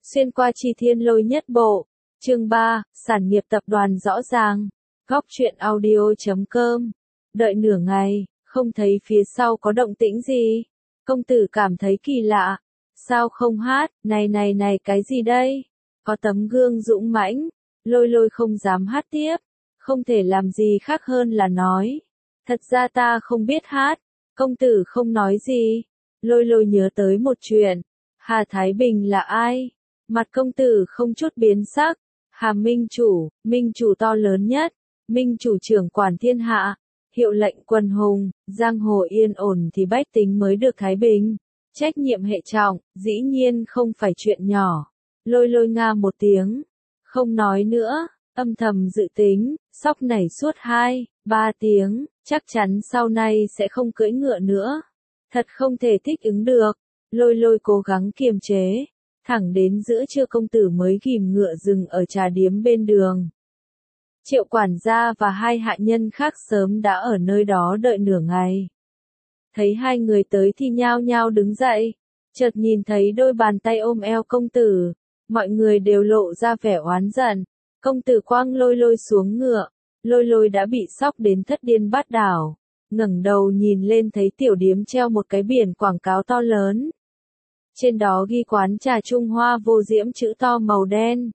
Xuyên qua chi thiên lôi nhất bộ. Chương 3, sản nghiệp tập đoàn rõ ràng. Góc truyện audio.com. Đợi nửa ngày, không thấy phía sau có động tĩnh gì. Công tử cảm thấy kỳ lạ. Sao không hát, này cái gì đây? Có tấm gương dũng mãnh. Lôi lôi không dám hát tiếp. Không thể làm gì khác hơn là nói. Thật ra ta không biết hát. Công tử không nói gì. Lôi lôi nhớ tới một chuyện. Hà Thái Bình là ai? Mặt công tử không chút biến sắc. Hà Minh chủ to lớn nhất. Minh chủ trưởng quản thiên hạ. Hiệu lệnh quần hùng, giang hồ yên ổn thì bách tính mới được thái bình. Trách nhiệm hệ trọng, dĩ nhiên không phải chuyện nhỏ. Lôi lôi nga một tiếng. Không nói nữa, âm thầm dự tính, sóc nảy suốt 2-3 tiếng, chắc chắn sau này sẽ không cưỡi ngựa nữa. Thật không thể thích ứng được. Lôi lôi cố gắng kiềm chế. Thẳng đến giữa trưa công tử mới ghim ngựa dừng ở trà điếm bên đường. Triệu quản gia và hai hạ nhân khác sớm đã ở nơi đó đợi nửa ngày. Thấy hai người tới thì nhao nhao đứng dậy. Chợt nhìn thấy đôi bàn tay ôm eo công tử. Mọi người đều lộ ra vẻ oán giận. Công tử quăng lôi lôi xuống ngựa. Lôi lôi đã bị sốc đến thất điên bát đảo. Ngẩng đầu nhìn lên thấy tiểu điếm treo một cái biển quảng cáo to lớn. Trên đó ghi quán trà Trung Hoa Vô Diễm chữ to màu đen.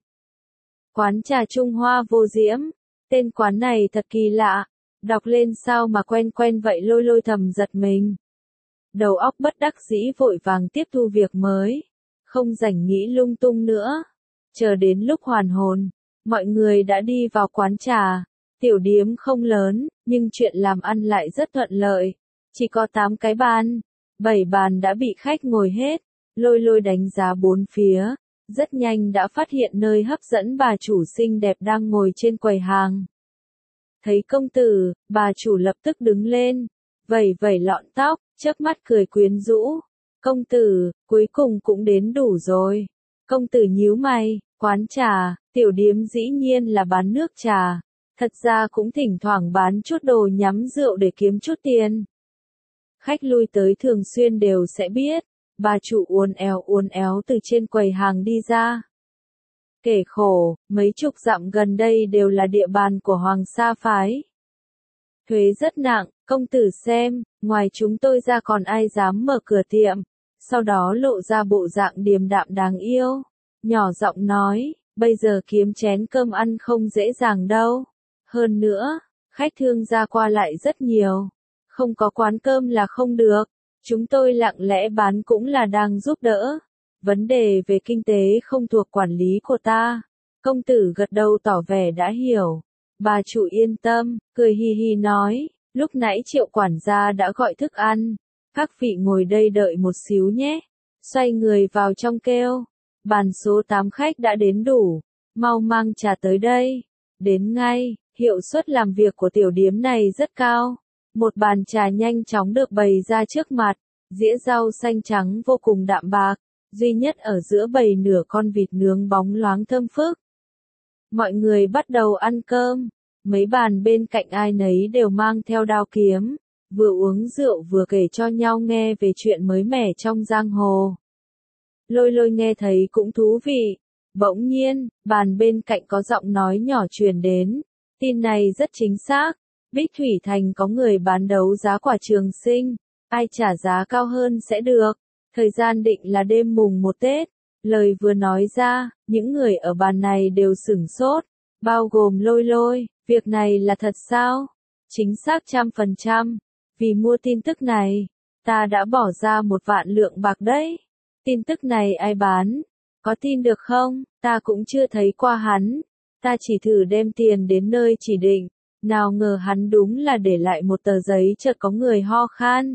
Quán trà Trung Hoa Vô Diễm. Tên quán này thật kỳ lạ. Đọc lên sao mà quen quen vậy, lôi lôi thầm giật mình. Đầu óc bất đắc dĩ vội vàng tiếp thu việc mới. Không rảnh nghĩ lung tung nữa. Chờ đến lúc hoàn hồn. Mọi người đã đi vào quán trà. Tiểu điếm không lớn, nhưng chuyện làm ăn lại rất thuận lợi. Chỉ có 8 cái bàn. 7 bàn đã bị khách ngồi hết. Lôi lôi đánh giá bốn phía. Rất nhanh đã phát hiện nơi hấp dẫn bà chủ xinh đẹp đang ngồi trên quầy hàng. Thấy công tử, bà chủ lập tức đứng lên. Vẩy vẩy lọn tóc, chớp mắt cười quyến rũ. Công tử, cuối cùng cũng đến đủ rồi. Công tử nhíu mày, quán trà, tiểu điếm dĩ nhiên là bán nước trà. Thật ra cũng thỉnh thoảng bán chút đồ nhắm rượu để kiếm chút tiền. Khách lui tới thường xuyên đều sẽ biết. Bà chủ uốn éo từ trên quầy hàng đi ra. Kể khổ, mấy chục dặm gần đây đều là địa bàn của Hoàng Sa phái. Thuế rất nặng, công tử xem, ngoài chúng tôi ra còn ai dám mở cửa tiệm. Sau đó lộ ra bộ dạng điềm đạm đáng yêu. Nhỏ giọng nói, bây giờ kiếm chén cơm ăn không dễ dàng đâu. Hơn nữa, khách thương gia qua lại rất nhiều. Không có quán cơm là không được. Chúng tôi lặng lẽ bán cũng là đang giúp đỡ. Vấn đề về kinh tế không thuộc quản lý của ta. Công tử gật đầu tỏ vẻ đã hiểu. Bà chủ yên tâm, cười hi hi nói. Lúc nãy Triệu quản gia đã gọi thức ăn. Các vị ngồi đây đợi một xíu nhé. Xoay người vào trong kêu. Bàn số 8 khách đã đến đủ. Mau mang trà tới đây. Đến ngay, hiệu suất làm việc của tiểu điếm này rất cao. Một bàn trà nhanh chóng được bày ra trước mặt, dĩa rau xanh trắng vô cùng đạm bạc, duy nhất ở giữa bày nửa con vịt nướng bóng loáng thơm phức. Mọi người bắt đầu ăn cơm, mấy bàn bên cạnh ai nấy đều mang theo đao kiếm, vừa uống rượu vừa kể cho nhau nghe về chuyện mới mẻ trong giang hồ. Lôi lôi nghe thấy cũng thú vị, bỗng nhiên, bàn bên cạnh có giọng nói nhỏ truyền đến, tin này rất chính xác. Bích Thủy Thành có người bán đấu giá quả trường sinh, ai trả giá cao hơn sẽ được. Thời gian định là đêm mùng 1 Tết. Lời vừa nói ra, những người ở bàn này đều sửng sốt, bao gồm lôi lôi, việc này là thật sao? Chính xác 100%. Vì mua tin tức này, ta đã bỏ ra 1 vạn lượng bạc đấy. Tin tức này ai bán? Có tin được không? Ta cũng chưa thấy qua hắn. Ta chỉ thử đem tiền đến nơi chỉ định. Nào ngờ hắn đúng là để lại một tờ giấy, chợt có người ho khan.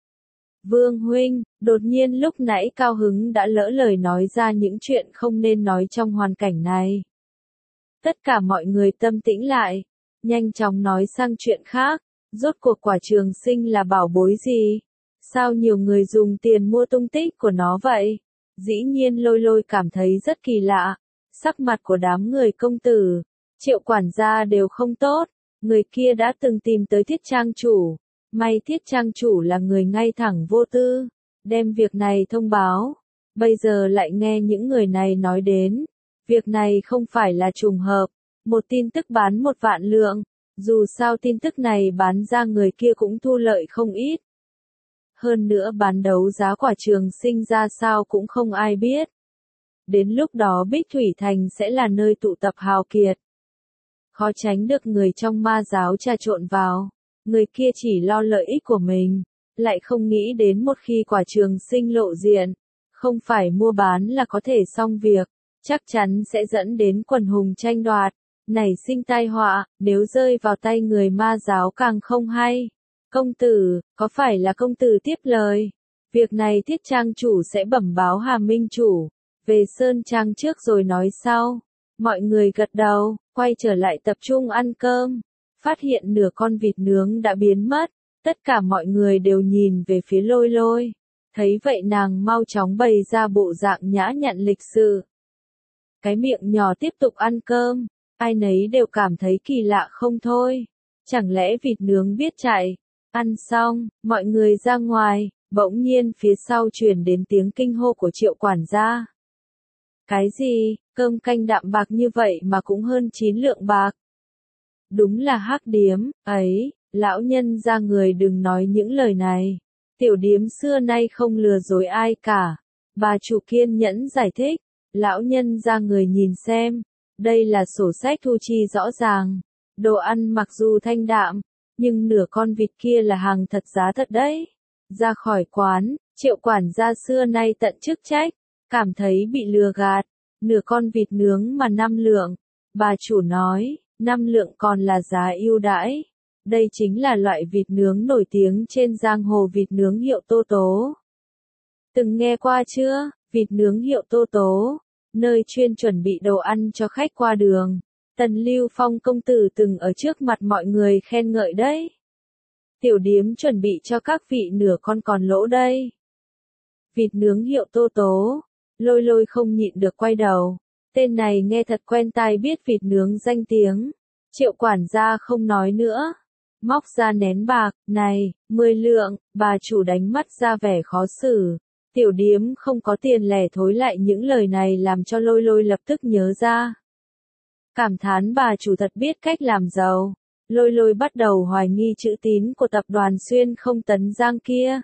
Vương huynh, đột nhiên lúc nãy cao hứng đã lỡ lời nói ra những chuyện không nên nói trong hoàn cảnh này. Tất cả mọi người tâm tĩnh lại, nhanh chóng nói sang chuyện khác, rốt cuộc quả trường sinh là bảo bối gì? Sao nhiều người dùng tiền mua tung tích của nó vậy? Dĩ nhiên lôi lôi cảm thấy rất kỳ lạ, sắc mặt của đám người công tử, Triệu quản gia đều không tốt. Người kia đã từng tìm tới Thiết trang chủ. May Thiết trang chủ là người ngay thẳng vô tư. Đem việc này thông báo. Bây giờ lại nghe những người này nói đến. Việc này không phải là trùng hợp. Một tin tức bán 1.000.000 lượng. Dù sao tin tức này bán ra người kia cũng thu lợi không ít. Hơn nữa bán đấu giá quả Trường Sinh ra sao cũng không ai biết. Đến lúc đó Bích Thủy Thành sẽ là nơi tụ tập hào kiệt. Khó tránh được người trong ma giáo trà trộn vào. Người kia chỉ lo lợi ích của mình, lại không nghĩ đến một khi quả Trường Sinh lộ diện, không phải mua bán là có thể xong việc, chắc chắn sẽ dẫn đến quần hùng tranh đoạt, nảy sinh tai họa, nếu rơi vào tay người ma giáo càng không hay. Công tử, có phải là công tử tiếp lời? Việc này Thiết Trang chủ sẽ bẩm báo Hà Minh chủ, về Sơn Trang trước rồi nói sau. Mọi người gật đầu, quay trở lại tập trung ăn cơm. Phát hiện nửa con vịt nướng đã biến mất, tất cả mọi người đều nhìn về phía Lôi Lôi. Thấy vậy nàng mau chóng bày ra bộ dạng nhã nhặn lịch sự. Cái miệng nhỏ tiếp tục ăn cơm, ai nấy đều cảm thấy kỳ lạ không thôi. Chẳng lẽ vịt nướng biết chạy? Ăn xong, mọi người ra ngoài, bỗng nhiên phía sau truyền đến tiếng kinh hô của Triệu quản gia. Cái gì, cơm canh đạm bạc như vậy mà cũng hơn 9 lượng bạc. Đúng là hắc điếm, ấy, lão nhân ra người đừng nói những lời này. Tiểu điếm xưa nay không lừa dối ai cả. Bà chủ kiên nhẫn giải thích, lão nhân ra người nhìn xem, đây là sổ sách thu chi rõ ràng. Đồ ăn mặc dù thanh đạm, nhưng nửa con vịt kia là hàng thật giá thật đấy. Ra khỏi quán, Triệu quản gia xưa nay tận chức trách, cảm thấy bị lừa gạt. Nửa con vịt nướng mà 5 lượng. Bà chủ nói, 5 lượng còn là giá ưu đãi. Đây chính là loại vịt nướng nổi tiếng trên giang hồ, vịt nướng hiệu Tô Tố. Từng nghe qua chưa? Vịt nướng hiệu Tô Tố, nơi chuyên chuẩn bị đồ ăn cho khách qua đường. Tần Lưu Phong công tử từng ở trước mặt mọi người khen ngợi đấy. Tiểu điếm chuẩn bị cho các vị nửa con còn lỗ đây. Vịt nướng hiệu Tô Tố. Lôi Lôi không nhịn được quay đầu. Tên này nghe thật quen tai, biết vịt nướng danh tiếng. Triệu quản gia không nói nữa. Móc ra nén bạc, này, 10 lượng, bà chủ đánh mắt ra vẻ khó xử. Tiểu điếm không có tiền lẻ thối lại, những lời này làm cho Lôi Lôi lập tức nhớ ra. Cảm thán bà chủ thật biết cách làm giàu. Lôi Lôi bắt đầu hoài nghi chữ tín của tập đoàn Xuyên Không Tấn Giang kia.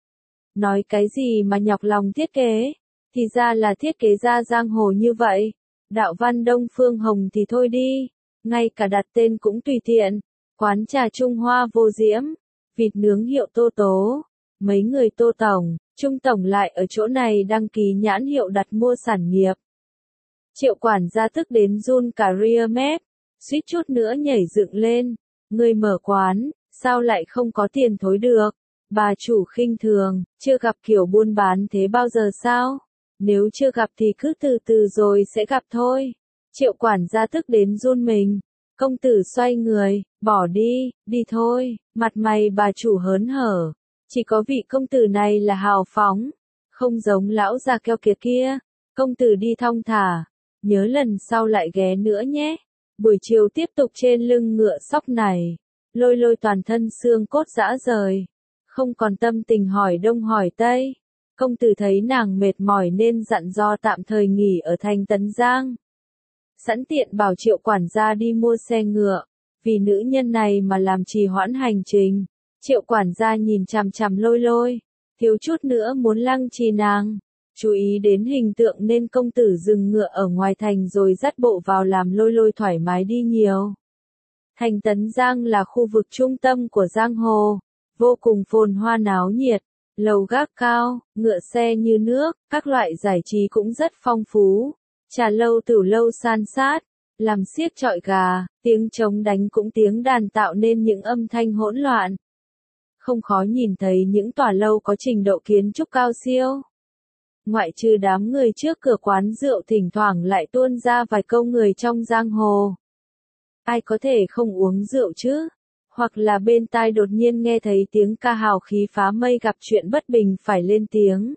Nói cái gì mà nhọc lòng thiết kế, thì ra là thiết kế ra giang hồ như vậy. Đạo văn Đông Phương Hồng thì thôi đi, ngay cả đặt tên cũng tùy tiện. Quán trà Trung Hoa Vô Diễm, vịt nướng hiệu Tô Tố. Mấy người Tô Tổng, Trung Tổng lại ở chỗ này đăng ký nhãn hiệu đặt mua sản nghiệp. Triệu quản gia tức đến run cả ria mép, suýt chút nữa nhảy dựng lên. Người mở quán, sao lại không có tiền thối được? Bà chủ khinh thường, chưa gặp kiểu buôn bán thế bao giờ sao? Nếu chưa gặp thì cứ từ từ rồi sẽ gặp thôi. Triệu quản gia tức đến run mình. Công tử xoay người, bỏ đi, đi thôi. Mặt mày bà chủ hớn hở. Chỉ có vị công tử này là hào phóng, không giống lão già keo kiệt kia. Công tử đi thong thả, nhớ lần sau lại ghé nữa nhé. Buổi chiều tiếp tục trên lưng ngựa sóc này. Lôi Lôi toàn thân xương cốt rã rời, không còn tâm tình hỏi đông hỏi tây. Công tử thấy nàng mệt mỏi nên dặn dò tạm thời nghỉ ở thành Tấn Giang. Sẵn tiện bảo Triệu quản gia đi mua xe ngựa, vì nữ nhân này mà làm trì hoãn hành trình. Triệu quản gia nhìn chằm chằm Lôi Lôi, thiếu chút nữa muốn lăng trì nàng. Chú ý đến hình tượng nên công tử dừng ngựa ở ngoài thành rồi dắt bộ vào, làm Lôi Lôi thoải mái đi nhiều. Thành Tấn Giang là khu vực trung tâm của giang hồ, vô cùng phồn hoa náo nhiệt, lầu gác cao, ngựa xe như nước, các loại giải trí cũng rất phong phú. Trà lâu tửu lâu san sát, làm xiếc chọi gà, tiếng trống đánh cũng tiếng đàn tạo nên những âm thanh hỗn loạn. Không khó nhìn thấy những tòa lâu có trình độ kiến trúc cao siêu. Ngoại trừ đám người trước cửa quán rượu, thỉnh thoảng lại tuôn ra vài câu người trong giang hồ. Ai có thể không uống rượu chứ? Hoặc là bên tai đột nhiên nghe thấy tiếng ca hào khí phá mây, gặp chuyện bất bình phải lên tiếng.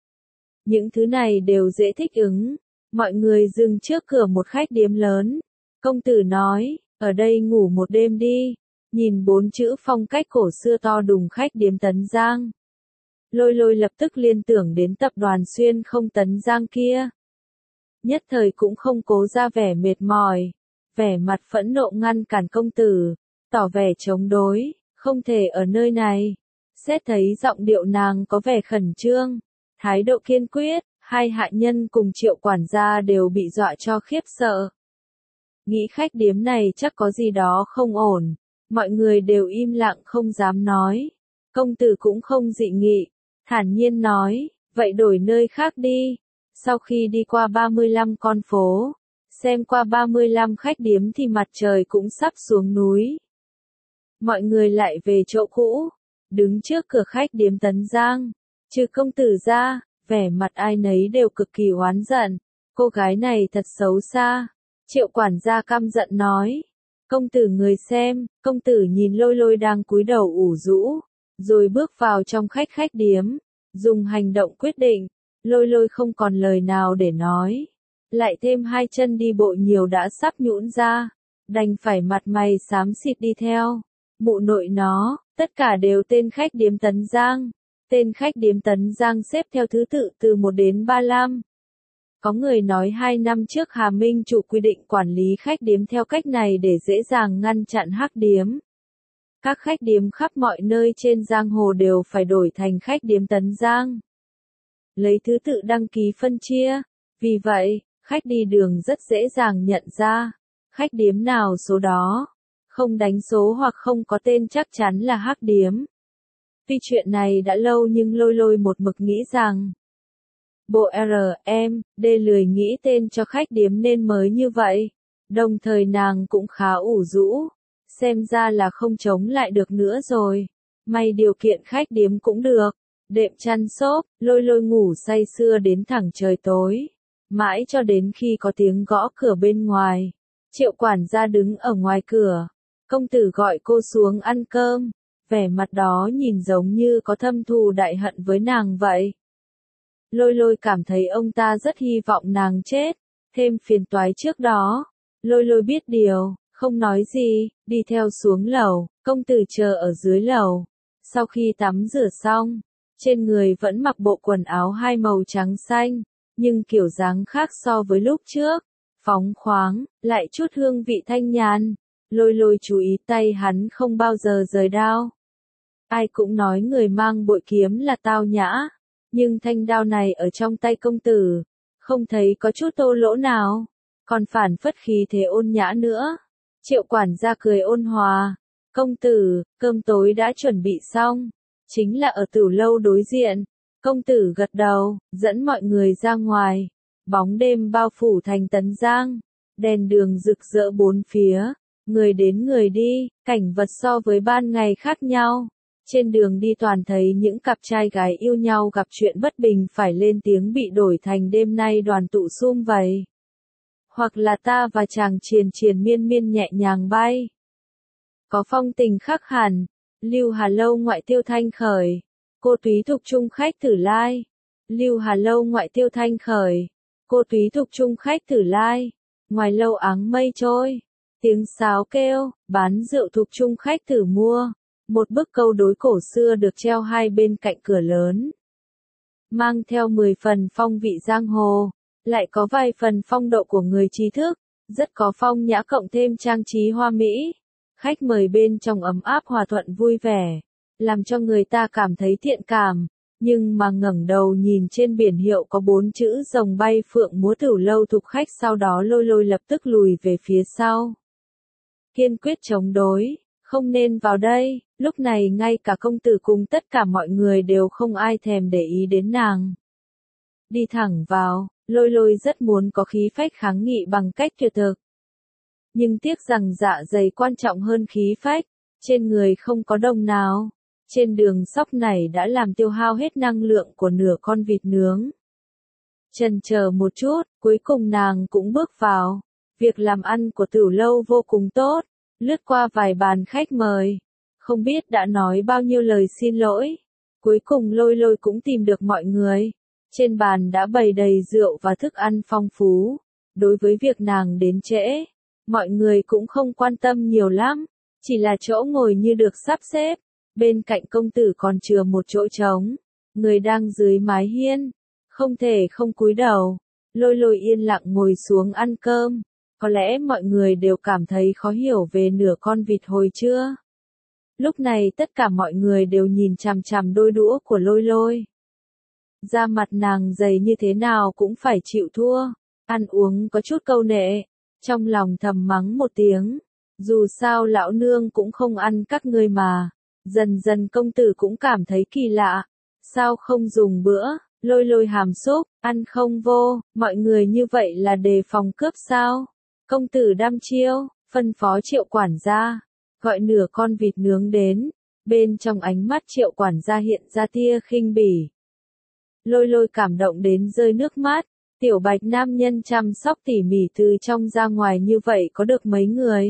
Những thứ này đều dễ thích ứng. Mọi người dừng trước cửa một khách điếm lớn. Công tử nói, ở đây ngủ một đêm đi. Nhìn 4 chữ phong cách cổ xưa to đùng khách điếm Tấn Giang. Lôi Lôi lập tức liên tưởng đến tập đoàn Xuyên Không Tấn Giang kia. Nhất thời cũng không cố ra vẻ mệt mỏi, vẻ mặt phẫn nộ ngăn cản công tử, tỏ vẻ chống đối, không thể ở nơi này. Xét thấy giọng điệu nàng có vẻ khẩn trương, thái độ kiên quyết, hai hạ nhân cùng Triệu quản gia đều bị dọa cho khiếp sợ. Nghĩ khách điếm này chắc có gì đó không ổn, mọi người đều im lặng không dám nói. Công tử cũng không dị nghị, thản nhiên nói, vậy đổi nơi khác đi. Sau khi đi qua 35 con phố, xem qua 35 khách điếm thì mặt trời cũng sắp xuống núi. Mọi người lại về chỗ cũ, đứng trước cửa khách điếm Tấn Giang, trừ công tử ra, vẻ mặt ai nấy đều cực kỳ oán giận, cô gái này thật xấu xa. Triệu quản gia căm giận nói, công tử người xem, công tử nhìn Lôi Lôi đang cúi đầu ủ rũ, rồi bước vào trong khách điếm, dùng hành động quyết định. Lôi Lôi không còn lời nào để nói, lại thêm hai chân đi bộ nhiều đã sắp nhũn ra, đành phải mặt mày xám xịt đi theo. Mụ nội nó, tất cả đều tên khách điếm Tấn Giang. Tên khách điếm Tấn Giang xếp theo thứ tự từ 1 đến 35. Có người nói 2 năm trước Hà Minh chủ quy định quản lý khách điếm theo cách này để dễ dàng ngăn chặn hắc điếm. Các khách điếm khắp mọi nơi trên giang hồ đều phải đổi thành khách điếm Tấn Giang, lấy thứ tự đăng ký phân chia. Vì vậy, khách đi đường rất dễ dàng nhận ra, khách điếm nào số đó, không đánh số hoặc không có tên chắc chắn là hắc điếm. Tuy chuyện này đã lâu nhưng Lôi Lôi một mực nghĩ rằng, bộ R.M.D lười nghĩ tên cho khách điếm nên mới như vậy. Đồng thời nàng cũng khá ủ rũ, xem ra là không chống lại được nữa rồi. May điều kiện khách điếm cũng được. Đệm chăn xốp, Lôi Lôi ngủ say sưa đến thẳng trời tối. Mãi cho đến khi có tiếng gõ cửa bên ngoài. Triệu quản gia đứng ở ngoài cửa. Công tử gọi cô xuống ăn cơm. Vẻ mặt đó nhìn giống như có thâm thù đại hận với nàng vậy. Lôi Lôi cảm thấy ông ta rất hy vọng nàng chết, thêm phiền toái trước đó. Lôi Lôi biết điều, không nói gì, đi theo xuống lầu, công tử chờ ở dưới lầu. Sau khi tắm rửa xong, trên người vẫn mặc bộ quần áo hai màu trắng xanh, nhưng kiểu dáng khác so với lúc trước, phóng khoáng, lại chút hương vị thanh nhàn. Lôi Lôi chú ý tay hắn không bao giờ rời đao. Ai cũng nói người mang bội kiếm là tao nhã, nhưng thanh đao này ở trong tay công tử, không thấy có chút tô lỗ nào, còn phản phất khí thế ôn nhã nữa. Triệu quản gia cười ôn hòa, công tử, cơm tối đã chuẩn bị xong, chính là ở Tửu lâu đối diện. Công tử gật đầu, dẫn mọi người ra ngoài. Bóng đêm bao phủ thành Tấn Giang, đèn đường rực rỡ bốn phía, người đến người đi, cảnh vật so với ban ngày khác nhau. Trên đường đi toàn thấy những cặp trai gái yêu nhau gặp chuyện bất bình phải lên tiếng bị đổi thành đêm nay đoàn tụ sum vầy. Hoặc là ta và chàng triền triền miên miên nhẹ nhàng bay. Có phong tình khác hẳn, Lưu Hà Lâu ngoại tiêu thanh khởi. Cô túy thục trung khách Tử Lai. Lưu Hà Lâu ngoại tiêu thanh khởi. Cô túy thục trung khách Tử Lai. Ngoài lâu áng mây trôi. Tiếng sáo kêu, bán rượu thục trung khách Tử mua. Một bức câu đối cổ xưa được treo hai bên cạnh cửa lớn. Mang theo 10 phần phong vị giang hồ, lại có vài phần phong độ của người trí thức, rất có phong nhã cộng thêm trang trí hoa mỹ. Khách mời bên trong ấm áp hòa thuận vui vẻ, làm cho người ta cảm thấy thiện cảm, nhưng mà ngẩng đầu nhìn trên biển hiệu có 4 chữ rồng bay phượng múa Tửu lâu thục khách, sau đó Lôi Lôi lập tức lùi về phía sau. Kiên quyết chống đối, không nên vào đây. Lúc này ngay cả công tử cùng tất cả mọi người đều không ai thèm để ý đến nàng. Đi thẳng vào, Lôi Lôi rất muốn có khí phách kháng nghị bằng cách tuyệt thực. Nhưng tiếc rằng dạ dày quan trọng hơn khí phách, trên người không có đồng nào. Trên đường sóc này đã làm tiêu hao hết năng lượng của nửa con vịt nướng. Chần chờ một chút, cuối cùng nàng cũng bước vào. Việc làm ăn của Tửu lâu vô cùng tốt, lướt qua vài bàn khách mời. Không biết đã nói bao nhiêu lời xin lỗi. Cuối cùng Lôi Lôi cũng tìm được mọi người. Trên bàn đã bày đầy rượu và thức ăn phong phú. Đối với việc nàng đến trễ, mọi người cũng không quan tâm nhiều lắm. Chỉ là chỗ ngồi như được sắp xếp. Bên cạnh công tử còn chừa một chỗ trống. người đang dưới mái hiên, không thể không cúi đầu. Lôi Lôi yên lặng ngồi xuống ăn cơm. Có lẽ mọi người đều cảm thấy khó hiểu về nửa con vịt hồi trưa. Lúc này tất cả mọi người đều nhìn chằm chằm đôi đũa của Lôi Lôi. Da mặt nàng dày như thế nào cũng phải chịu thua. Ăn uống có chút câu nệ. Trong lòng thầm mắng một tiếng. Dù sao lão nương cũng không ăn các ngươi mà. Dần dần công tử cũng cảm thấy kỳ lạ. Sao không dùng bữa? Lôi Lôi hàm xúc, ăn không vô. Mọi người như vậy là đề phòng cướp sao? Công tử đăm chiêu, phân phó Triệu quản gia. Gọi nửa con vịt nướng đến. Bên trong ánh mắt Triệu quản gia hiện ra tia khinh bỉ. Lôi Lôi cảm động đến rơi nước mắt. Tiểu Bạch nam nhân chăm sóc tỉ mỉ từ trong ra ngoài như vậy có được mấy người.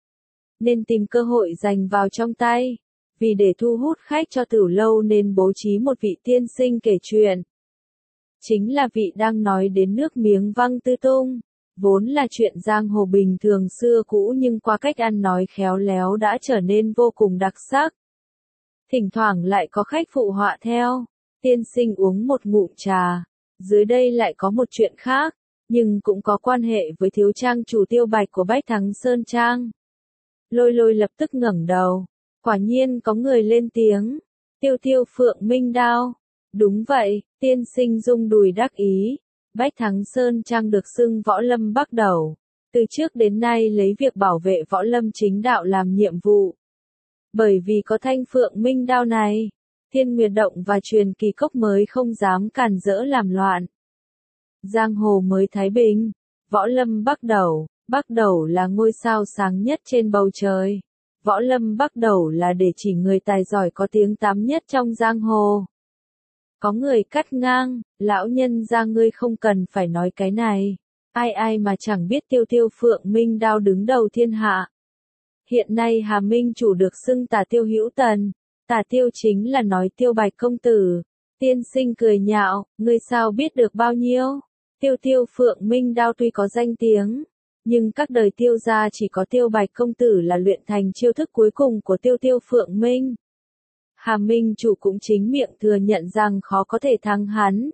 Nên tìm cơ hội giành vào trong tay. Vì để thu hút khách cho Tử Lâu nên bố trí một vị tiên sinh kể chuyện. Chính là vị đang nói đến nước miếng văng tứ tung. Vốn là chuyện giang hồ bình thường xưa cũ nhưng qua cách ăn nói khéo léo đã trở nên vô cùng đặc sắc. Thỉnh thoảng lại có khách phụ họa theo. Tiên sinh uống một ngụm trà. Dưới đây lại có một chuyện khác, nhưng cũng có quan hệ với thiếu trang chủ Tiêu Bạch của Bách Thắng Sơn Trang. Lôi Lôi lập tức ngẩng đầu. Quả nhiên có người lên tiếng. Tiêu Tiêu Phượng Minh Đao. Đúng vậy, tiên sinh rung đùi đắc ý. Bách Thắng Sơn Trang được xưng Võ Lâm Bắc Đầu. Từ trước đến nay lấy việc bảo vệ võ lâm chính đạo làm nhiệm vụ. Bởi vì có thanh Phượng Minh Đao này, Thiên Nguyệt Động và Truyền Kỳ Cốc mới không dám càn rỡ làm loạn. Giang hồ mới thái bình. Võ Lâm Bắc Đầu. Bắc Đầu là ngôi sao sáng nhất trên bầu trời. Võ Lâm Bắc Đầu là để chỉ người tài giỏi có tiếng tăm nhất trong giang hồ. Có người cắt ngang, lão nhân ra ngươi không cần phải nói cái này. Ai ai mà chẳng biết Tiêu Tiêu Phượng Minh Đao đứng đầu thiên hạ. Hiện nay Hà Minh chủ được xưng Tả Tiêu Hữu Tần. Tả Tiêu chính là nói Tiêu Bạch công tử. Tiên sinh cười nhạo, ngươi sao biết được bao nhiêu? Tiêu Tiêu Phượng Minh Đao tuy có danh tiếng, nhưng các đời Tiêu gia chỉ có Tiêu Bạch công tử là luyện thành chiêu thức cuối cùng của Tiêu Tiêu Phượng Minh. Hà Minh chủ cũng chính miệng thừa nhận rằng khó có thể thắng hắn.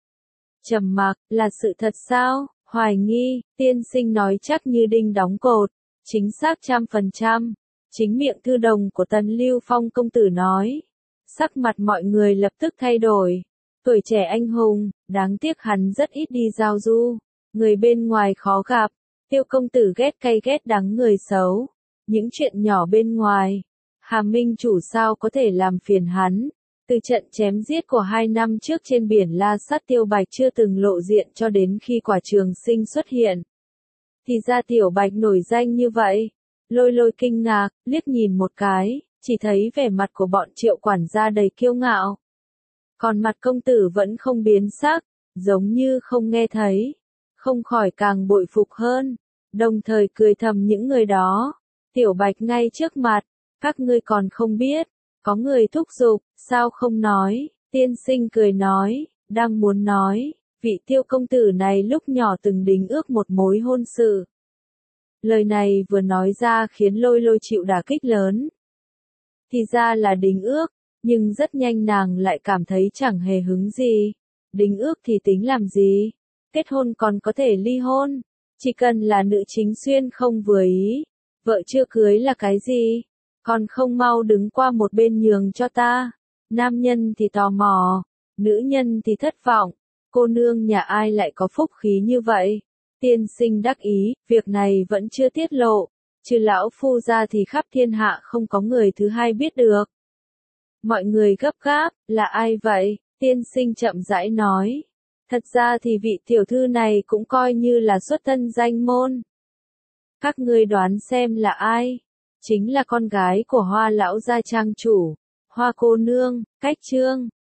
Trầm mặc, là sự thật sao? Hoài nghi, tiên sinh nói chắc như đinh đóng cột, chính xác 100%. Chính miệng thư đồng của Tần Lưu Phong công tử nói. Sắc mặt mọi người lập tức thay đổi. Tuổi trẻ anh hùng, đáng tiếc hắn rất ít đi giao du. Người bên ngoài khó gặp. Tiêu công tử ghét cay ghét đắng người xấu. Những chuyện nhỏ bên ngoài. Hà Minh chủ sao có thể làm phiền hắn. Từ trận chém giết của 2 năm trước trên biển La Sát Tiêu Bạch chưa từng lộ diện cho đến khi Quả Trường Sinh xuất hiện. Thì ra Tiểu Bạch nổi danh như vậy. Lôi Lôi kinh ngạc, liếc nhìn một cái, chỉ thấy vẻ mặt của bọn Triệu quản gia đầy kiêu ngạo. Còn mặt công tử vẫn không biến sắc, giống như không nghe thấy. Không khỏi càng bội phục hơn, đồng thời cười thầm những người đó. Tiểu Bạch ngay trước mặt, các ngươi còn không biết. Có người thúc giục, sao không nói? Tiên sinh cười nói, đang muốn nói, vị Tiêu công tử này lúc nhỏ từng đính ước một mối hôn sự. Lời này vừa nói ra khiến Lôi Lôi chịu đả kích lớn. Thì ra là đính ước, nhưng rất nhanh nàng lại cảm thấy chẳng hề hứng gì. Đính ước thì tính làm gì? Kết hôn còn có thể ly hôn. Chỉ cần là nữ chính xuyên không vừa ý. Vợ chưa cưới là cái gì? Còn không mau đứng qua một bên nhường cho ta. Nam nhân thì tò mò, nữ nhân thì thất vọng. Cô nương nhà ai lại có phúc khí như vậy? Tiên sinh đắc ý, việc này vẫn chưa tiết lộ. Trừ lão phu ra thì khắp thiên hạ không có người thứ hai biết được. Mọi người gấp gáp, là ai vậy? Tiên sinh chậm rãi nói. Thật ra thì vị tiểu thư này cũng coi như là xuất thân danh môn. Các ngươi đoán xem là ai? Chính là con gái của Hoa lão gia trang chủ, Hoa cô nương, Cách Trương.